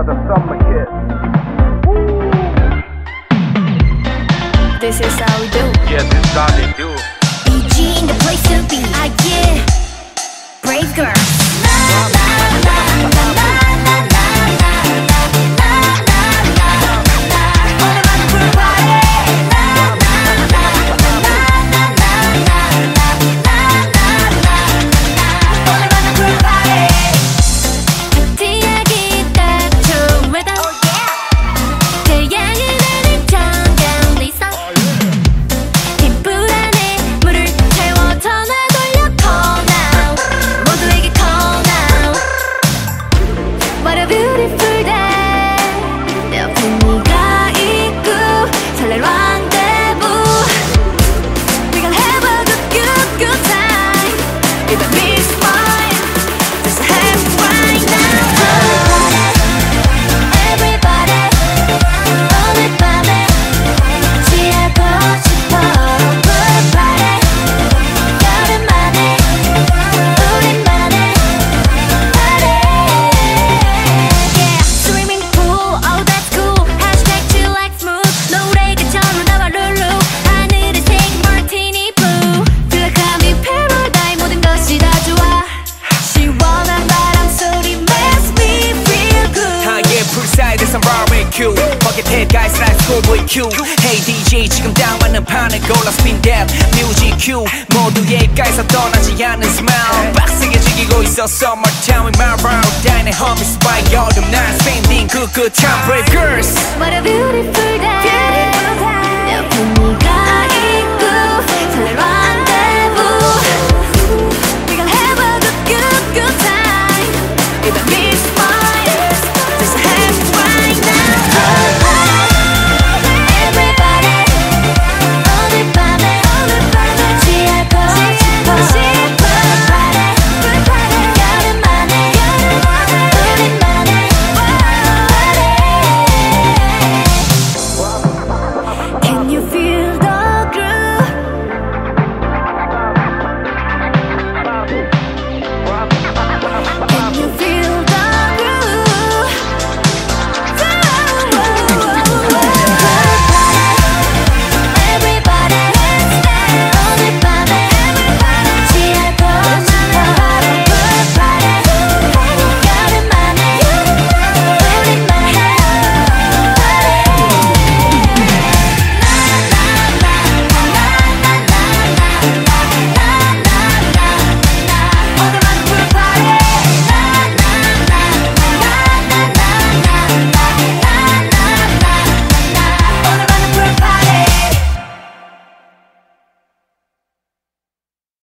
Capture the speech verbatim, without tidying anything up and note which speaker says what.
Speaker 1: another summer hit.
Speaker 2: This is how we do.
Speaker 1: Yeah, this is how they do.
Speaker 2: E G in the place to be. I get brave girl.
Speaker 3: Bucket head guys like schoolboy Q. Hey 디제이 지금 딱 맞는 판을 골라 spin that music cue. 모두의 입가에서 떠나지 않는 smile. 빡세게 즐기고 있어 summertime with my round. 다니는 homies by 여름 날 spending good good time. Brave girls.
Speaker 2: What a beautiful day.